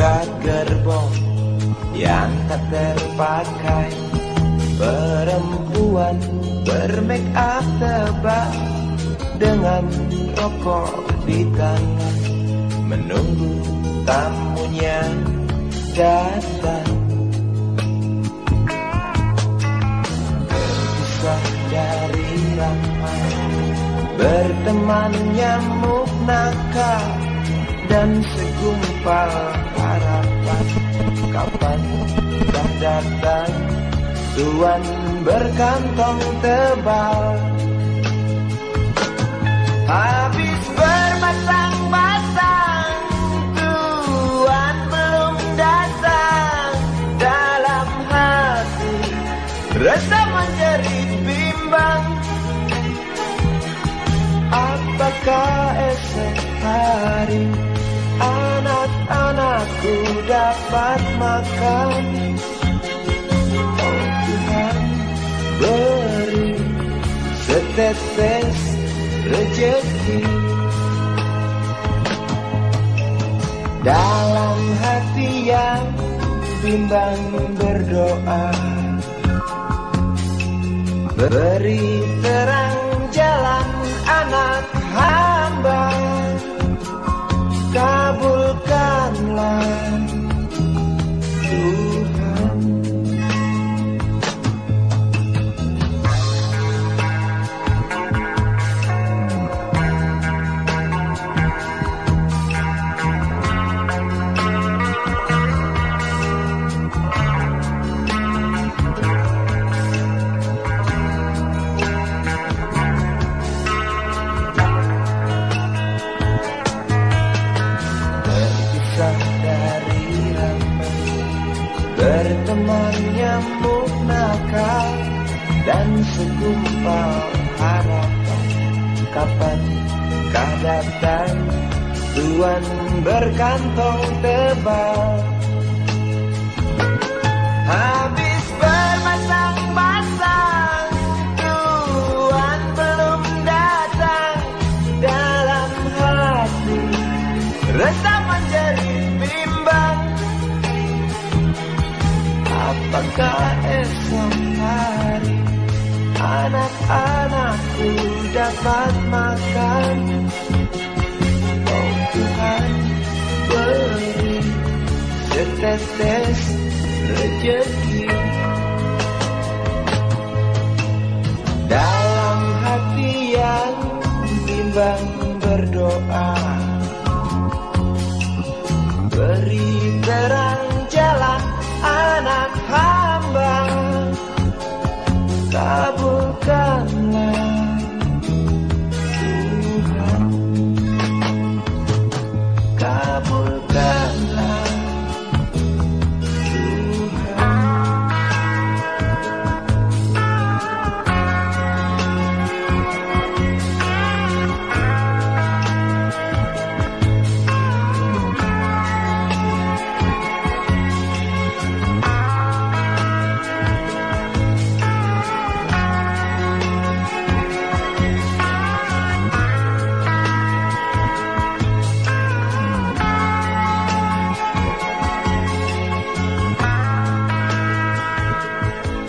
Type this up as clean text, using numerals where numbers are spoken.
dekat gerbong yang tak terpakai. Perempuan bermake up tebal dengan rokok di tangan, menunggu tamunya datang. Terpisah dari ramai, berteman nyamuk nakal dan segumpal harapan. Kapan dah datang tuan berkantong tebal? Habis bermasang-masang, tuan belum datang. Dalam hati rasa menjerit bimbang, apakah esok hari anak-anakku dapat makan? Oh Tuhan, beri setetes rezeki. Dalam hati yang bimbang berdoa, beri terang jalan anak hamba, kabulkanlah Tuhan. Dari ramai, berteman nyamuk nakal dan segumpal harapan. Kapan kah datang tuan berkantong tebal? Habis bermasang-masang, tuan belum datang. Dalam hati rasa menjerit bimbang, apakah esok hari anak-anakku dapat makan? Oh Tuhan, beri setetes rezeki. Dalam hati yang bimbang berdoa, beri terang jalan anak hamba, kabulkanlah Tuhan, kabulkanlah.